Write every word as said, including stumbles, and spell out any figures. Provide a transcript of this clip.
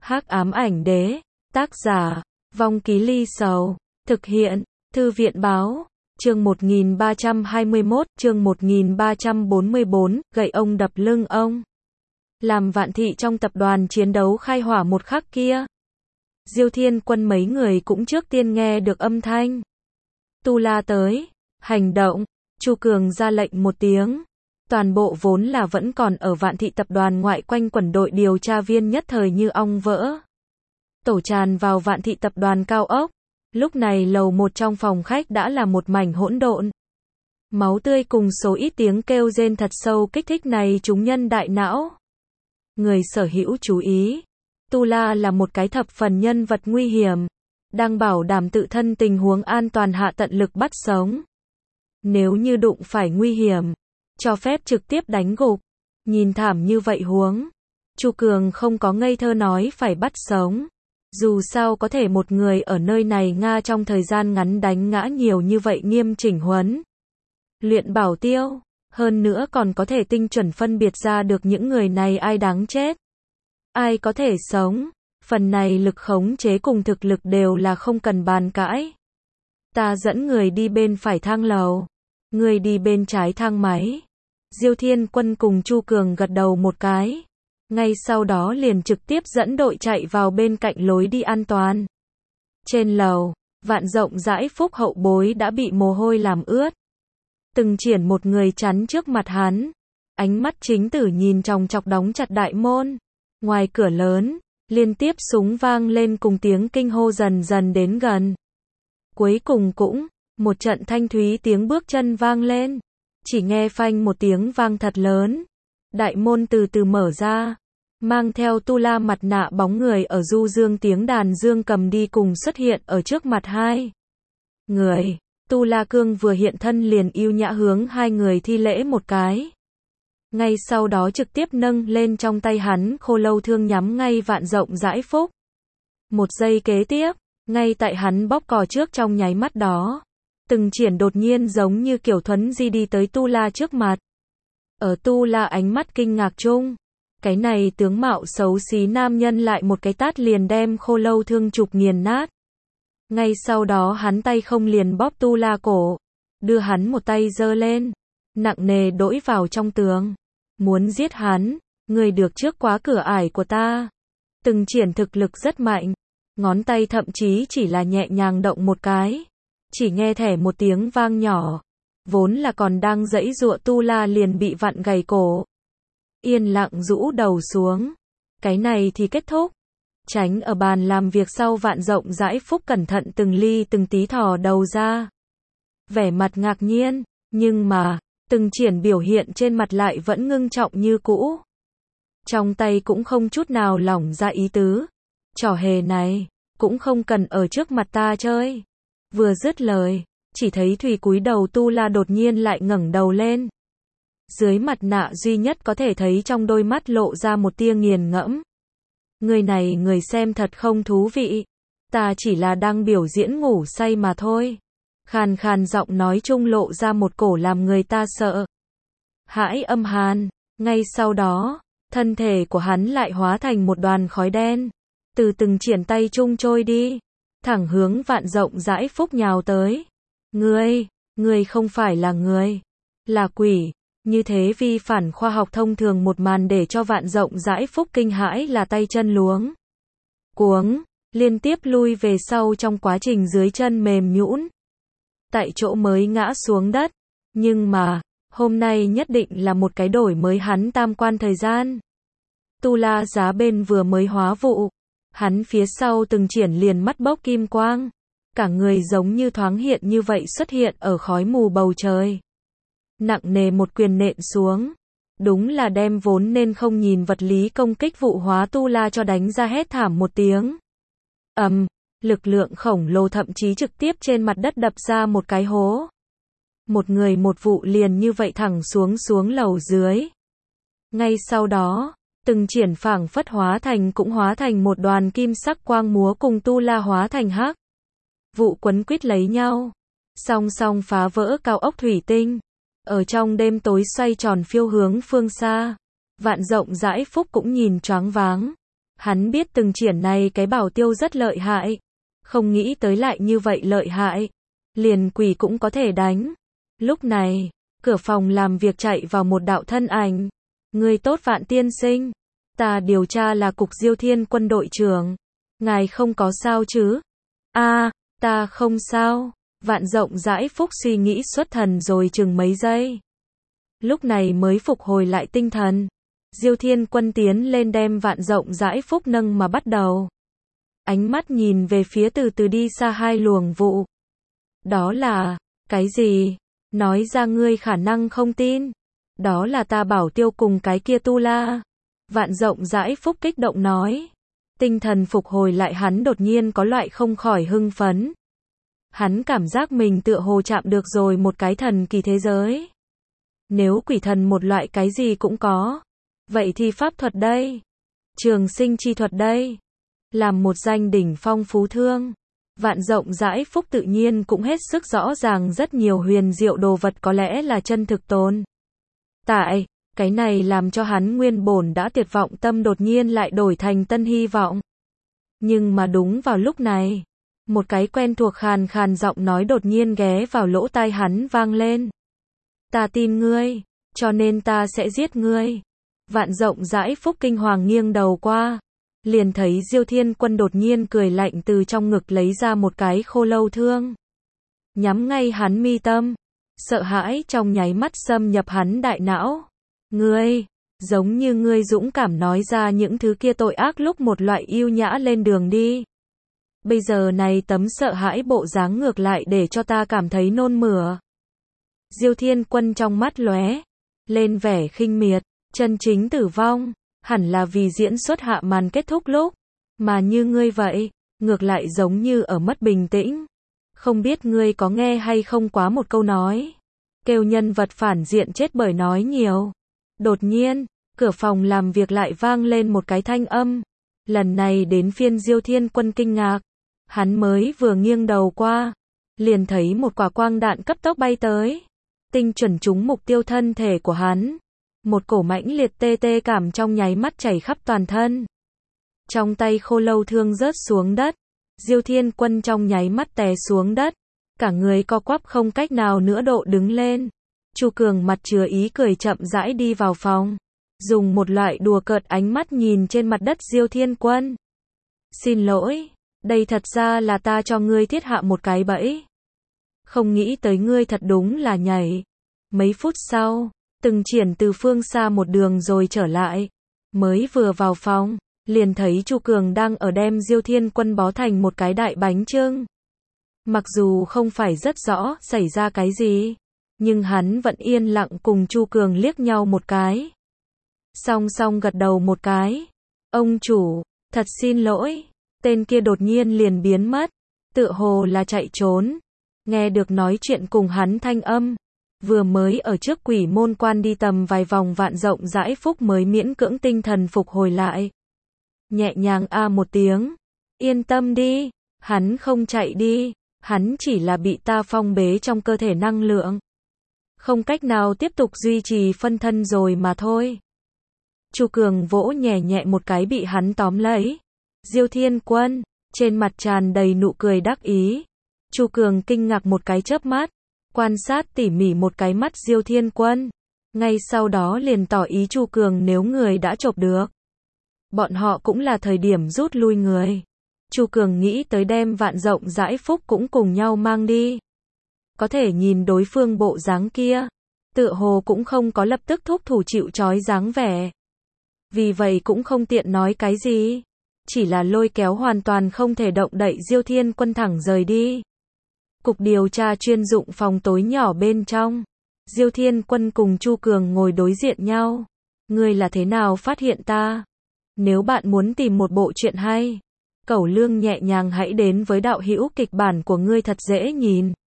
Hắc ám ảnh đế, tác giả, Vong Ký Ly Sầu, thực hiện, Thư viện báo, chương một nghìn ba trăm hai mươi mốt, chương một nghìn ba trăm bốn mươi bốn, gậy ông đập lưng ông. Làm Vạn Thị trong tập đoàn chiến đấu khai hỏa một khắc kia. Diêu Thiên Quân mấy người cũng trước tiên nghe được âm thanh. Tu La tới, hành động, Chu Cường ra lệnh một tiếng. Toàn bộ vốn là vẫn còn ở Vạn Thị tập đoàn ngoại quanh quẩn đội điều tra viên nhất thời như ong vỡ. Tổ tràn vào Vạn Thị tập đoàn cao ốc. Lúc này lầu một trong phòng khách đã là một mảnh hỗn độn. Máu tươi cùng số ít tiếng kêu rên thật sâu kích thích này chúng nhân đại não. Người sở hữu chú ý. Tu La là một cái thập phần nhân vật nguy hiểm. Đang bảo đảm tự thân tình huống an toàn hạ tận lực bắt sống. Nếu như đụng phải nguy hiểm, cho phép trực tiếp đánh gục. Nhìn thảm như vậy huống. Chu Cường không có ngây thơ nói phải bắt sống. Dù sao có thể một người ở nơi này Nga trong thời gian ngắn đánh ngã nhiều như vậy nghiêm chỉnh huấn. Luyện bảo tiêu, hơn nữa còn có thể tinh chuẩn phân biệt ra được những người này ai đáng chết, ai có thể sống. Phần này lực khống chế cùng thực lực đều là không cần bàn cãi. Ta dẫn người đi bên phải thang lầu, người đi bên trái thang máy. Diêu Thiên Quân cùng Chu Cường gật đầu một cái. Ngay sau đó liền trực tiếp dẫn đội chạy vào bên cạnh lối đi an toàn. Trên lầu, Vạn rộng rãi Phúc hậu bối đã bị mồ hôi làm ướt. Từng triển một người chắn trước mặt hắn. Ánh mắt chính tử nhìn chòng chọc đóng chặt đại môn. Ngoài cửa lớn, liên tiếp súng vang lên cùng tiếng kinh hô dần dần đến gần. Cuối cùng cũng, một trận thanh thúy tiếng bước chân vang lên. Chỉ nghe phanh một tiếng vang thật lớn. Đại môn từ từ mở ra. Mang theo Tu La mặt nạ bóng người ở du dương tiếng đàn dương cầm đi cùng xuất hiện ở trước mặt hai người. Tu La Cương vừa hiện thân liền yêu nhã hướng hai người thi lễ một cái. Ngay sau đó trực tiếp nâng lên trong tay hắn khô lâu thương nhắm ngay Vạn rộng rãi Phúc. Một giây kế tiếp, ngay tại hắn bóp cò trước trong nháy mắt đó. Từng triển đột nhiên giống như kiểu thuấn di đi tới Tu La trước mặt. Ở Tu La ánh mắt kinh ngạc chung, cái này tướng mạo xấu xí nam nhân lại một cái tát liền đem khô lâu thương trục nghiền nát. Ngay sau đó hắn tay không liền bóp Tu La cổ, đưa hắn một tay giơ lên, nặng nề đỗi vào trong tường. Muốn giết hắn, người được trước quá cửa ải của ta. Từng triển thực lực rất mạnh, ngón tay thậm chí chỉ là nhẹ nhàng động một cái. Chỉ nghe thẻ một tiếng vang nhỏ, vốn là còn đang giãy giụa Tu La liền bị vặn gầy cổ. Yên lặng rũ đầu xuống. Cái này thì kết thúc. Tránh ở bàn làm việc sau Vạn rộng rãi Phúc cẩn thận từng ly từng tí thò đầu ra. Vẻ mặt ngạc nhiên, nhưng mà, từng triển biểu hiện trên mặt lại vẫn ngưng trọng như cũ. Trong tay cũng không chút nào lỏng ra ý tứ. Trò hề này, cũng không cần ở trước mặt ta chơi. Vừa dứt lời, chỉ thấy Thủy cúi đầu Tu La đột nhiên lại ngẩng đầu lên. Dưới mặt nạ duy nhất có thể thấy trong đôi mắt lộ ra một tia nghiền ngẫm. Người này người xem thật không thú vị. Ta chỉ là đang biểu diễn ngủ say mà thôi. Khàn khàn giọng nói chung lộ ra một cổ làm người ta sợ hãi âm hàn. Ngay sau đó, thân thể của hắn lại hóa thành một đoàn khói đen. Từ từng triển tay chung trôi đi. Thẳng hướng Vạn rộng rãi Phúc nhào tới. Ngươi, ngươi không phải là người, là quỷ. Như thế vi phản khoa học thông thường một màn để cho Vạn rộng rãi Phúc kinh hãi là tay chân luống cuống, liên tiếp lui về sau trong quá trình dưới chân mềm nhũn. Tại chỗ mới ngã xuống đất. Nhưng mà, hôm nay nhất định là một cái đổi mới hắn tam quan thời gian. Tu La giá bên vừa mới hóa vụ. Hắn phía sau từng triển liền mắt bốc kim quang. Cả người giống như thoáng hiện như vậy xuất hiện ở khói mù bầu trời. Nặng nề một quyền nện xuống. Đúng là đem vốn nên không nhìn vật lý công kích vụ hóa Tu La cho đánh ra hét thảm một tiếng. Ầm, um, lực lượng khổng lồ thậm chí trực tiếp trên mặt đất đập ra một cái hố. Một người một vụ liền như vậy thẳng xuống xuống lầu dưới. Ngay sau đó, từng triển phảng phất hóa thành cũng hóa thành một đoàn kim sắc quang múa cùng Tu La hóa thành hắc vụ quấn quýt lấy nhau, song song phá vỡ cao ốc thủy tinh. Ở trong đêm tối xoay tròn phiêu hướng phương xa. Vạn rộng rãi Phúc cũng nhìn choáng váng. Hắn biết từng triển này cái bảo tiêu rất lợi hại. Không nghĩ tới lại như vậy lợi hại. Liền quỷ cũng có thể đánh. Lúc này, cửa phòng làm việc chạy vào một đạo thân ảnh. Người tốt Vạn tiên sinh. Ta điều tra là cục Diêu Thiên Quân đội trưởng. Ngài không có sao chứ? A, à, ta không sao. Vạn rộng rãi phúc suy nghĩ xuất thần rồi chừng mấy giây. Lúc này mới phục hồi lại tinh thần. Diêu Thiên Quân tiến lên đem Vạn rộng rãi phúc nâng mà bắt đầu. Ánh mắt nhìn về phía từ từ đi xa hai luồng vụ. Đó là, cái gì? Nói ra ngươi khả năng không tin. Đó là ta bảo tiêu cùng cái kia tu la. Vạn rộng rãi phúc kích động nói. Tinh thần phục hồi lại hắn đột nhiên có loại không khỏi hưng phấn. Hắn cảm giác mình tựa hồ chạm được rồi một cái thần kỳ thế giới. Nếu quỷ thần một loại cái gì cũng có. Vậy thì pháp thuật đây. Trường sinh chi thuật đây. Làm một danh đỉnh phong phú thương. Vạn rộng rãi phúc tự nhiên cũng hết sức rõ ràng rất nhiều huyền diệu đồ vật có lẽ là chân thực tồn tại. Cái này làm cho hắn nguyên bổn đã tuyệt vọng tâm đột nhiên lại đổi thành tân hy vọng. Nhưng mà đúng vào lúc này, một cái quen thuộc khàn khàn giọng nói đột nhiên ghé vào lỗ tai hắn vang lên. Ta tin ngươi, cho nên ta sẽ giết ngươi. Vạn rộng rãi phúc kinh hoàng nghiêng đầu qua. Liền thấy Diêu Thiên Quân đột nhiên cười lạnh từ trong ngực lấy ra một cái khô lâu thương. Nhắm ngay hắn mi tâm. Sợ hãi trong nháy mắt xâm nhập hắn đại não. Ngươi, giống như ngươi dũng cảm nói ra những thứ kia tội ác lúc một loại yêu nhã lên đường đi. Bây giờ này tấm sợ hãi bộ dáng ngược lại để cho ta cảm thấy nôn mửa. Diêu Thiên Quân trong mắt lóe lên vẻ khinh miệt, chân chính tử vong, hẳn là vì diễn xuất hạ màn kết thúc lúc, mà như ngươi vậy, ngược lại giống như ở mất bình tĩnh. Không biết ngươi có nghe hay không quá một câu nói, kêu nhân vật phản diện chết bởi nói nhiều. Đột nhiên, cửa phòng làm việc lại vang lên một cái thanh âm. Lần này đến phiên Diêu Thiên Quân kinh ngạc. Hắn mới vừa nghiêng đầu qua, liền thấy một quả quang đạn cấp tốc bay tới. Tinh chuẩn trúng mục tiêu thân thể của hắn. Một cổ mãnh liệt tê tê cảm trong nháy mắt chảy khắp toàn thân. Trong tay khô lâu thương rớt xuống đất. Diêu Thiên Quân trong nháy mắt té xuống đất. Cả người co quắp không cách nào nữa độ đứng lên. Chu Cường mặt chứa ý cười chậm rãi đi vào phòng. Dùng một loại đùa cợt ánh mắt nhìn trên mặt đất Diêu Thiên Quân. Xin lỗi, đây thật ra là ta cho ngươi thiết hạ một cái bẫy. Không nghĩ tới ngươi thật đúng là nhảy. Mấy phút sau, từng triển từ phương xa một đường rồi trở lại. Mới vừa vào phòng, liền thấy Chu Cường đang ở đem Diêu Thiên Quân bó thành một cái đại bánh chưng. Mặc dù không phải rất rõ xảy ra cái gì, nhưng hắn vẫn yên lặng cùng Chu Cường liếc nhau một cái. Song song gật đầu một cái. Ông chủ, thật xin lỗi. Tên kia đột nhiên liền biến mất. Tựa hồ là chạy trốn. Nghe được nói chuyện cùng hắn thanh âm. Vừa mới ở trước quỷ môn quan đi tầm vài vòng vạn rộng rãi phúc mới miễn cưỡng tinh thần phục hồi lại. Nhẹ nhàng a một tiếng. Yên tâm đi. Hắn không chạy đi. Hắn chỉ là bị ta phong bế trong cơ thể năng lượng. Không cách nào tiếp tục duy trì phân thân rồi mà thôi. Chu Cường vỗ nhẹ nhẹ một cái bị hắn tóm lấy. Diêu Thiên Quân, trên mặt tràn đầy nụ cười đắc ý. Chu Cường kinh ngạc một cái chớp mắt, quan sát tỉ mỉ một cái mắt Diêu Thiên Quân. Ngay sau đó liền tỏ ý Chu Cường nếu người đã chộp được. Bọn họ cũng là thời điểm rút lui người. Chu Cường nghĩ tới đem vạn rộng rãi phúc cũng cùng nhau mang đi. Có thể nhìn đối phương bộ dáng kia, tựa hồ cũng không có lập tức thúc thủ chịu trói dáng vẻ. Vì vậy cũng không tiện nói cái gì. Chỉ là lôi kéo hoàn toàn không thể động đậy Diêu Thiên Quân thẳng rời đi. Cục điều tra chuyên dụng phòng tối nhỏ bên trong. Diêu Thiên Quân cùng Chu Cường ngồi đối diện nhau. Ngươi là thế nào phát hiện ta? Nếu bạn muốn tìm một bộ truyện hay, Cẩu Lương nhẹ nhàng hãy đến với đạo hữu kịch bản của ngươi thật dễ nhìn.